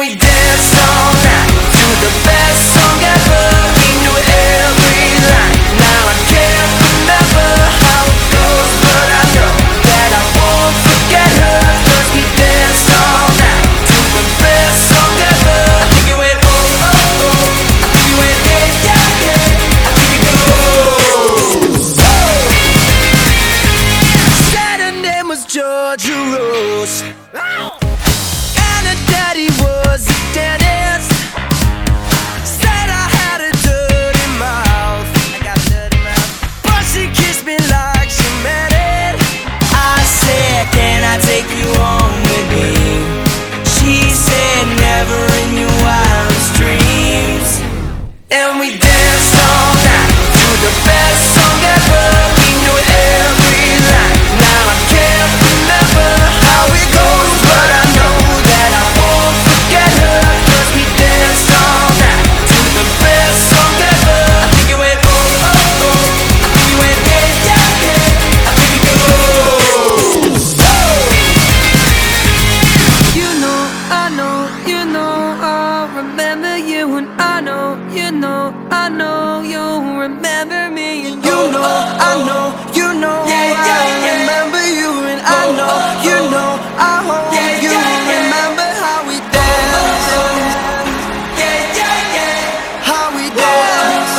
we danced all night to the best song ever. We knew every line. Now I can't remember how it goes, but I know that I won't forget her. 'Cause we danced all night to the best song ever. I think it went oh oh oh. I think it went yeah yeah yeah. I think it goes. Said her name was Georgia Rose. And her daddy was a dentist. Said I had a dirty mouth. I got a dirty mouth. But she kissed me like she meant it. I said, can I take you home with me? She said, never in your wildest dreams. And we danced all night to the best song ever. We knew every line. Now I can't remember how it goes, but I know that I won't forget her. 'Cause we danced all night to the best song ever. I think it went oh oh oh. I think it went yeah yeah yeah. I think it goes. You know, I know, you know, I'll remember you, and I know, you know, I know you'll remember me, and you know, I know, you know, I remember you, and I know, you know, I hope you remember how we danced, how we danced,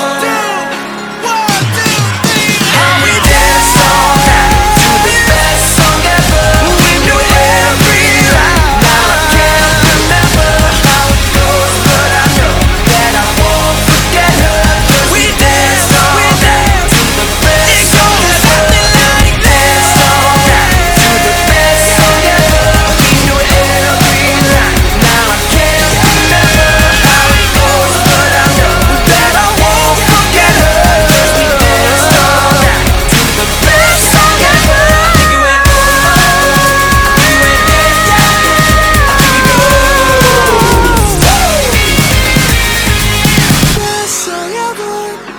how we danced all night to the best song ever. We knew every line. Now I can't remember how it goes, but I know that I won't forget her. 'Cause we danced all night to the best song ever. We danced all night to the best song ever. We knew every line. Now I can't remember how it goes, but I know that I won't forget her. 'Cause we danced all night to the best song ever. I think it went oh oh oh. I think it went yeah yeah yeah. I think it goes. Best song ever.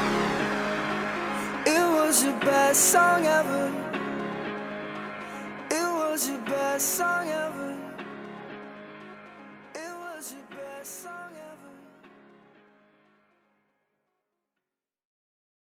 It was your best song ever. It was your best song ever. It was your best song.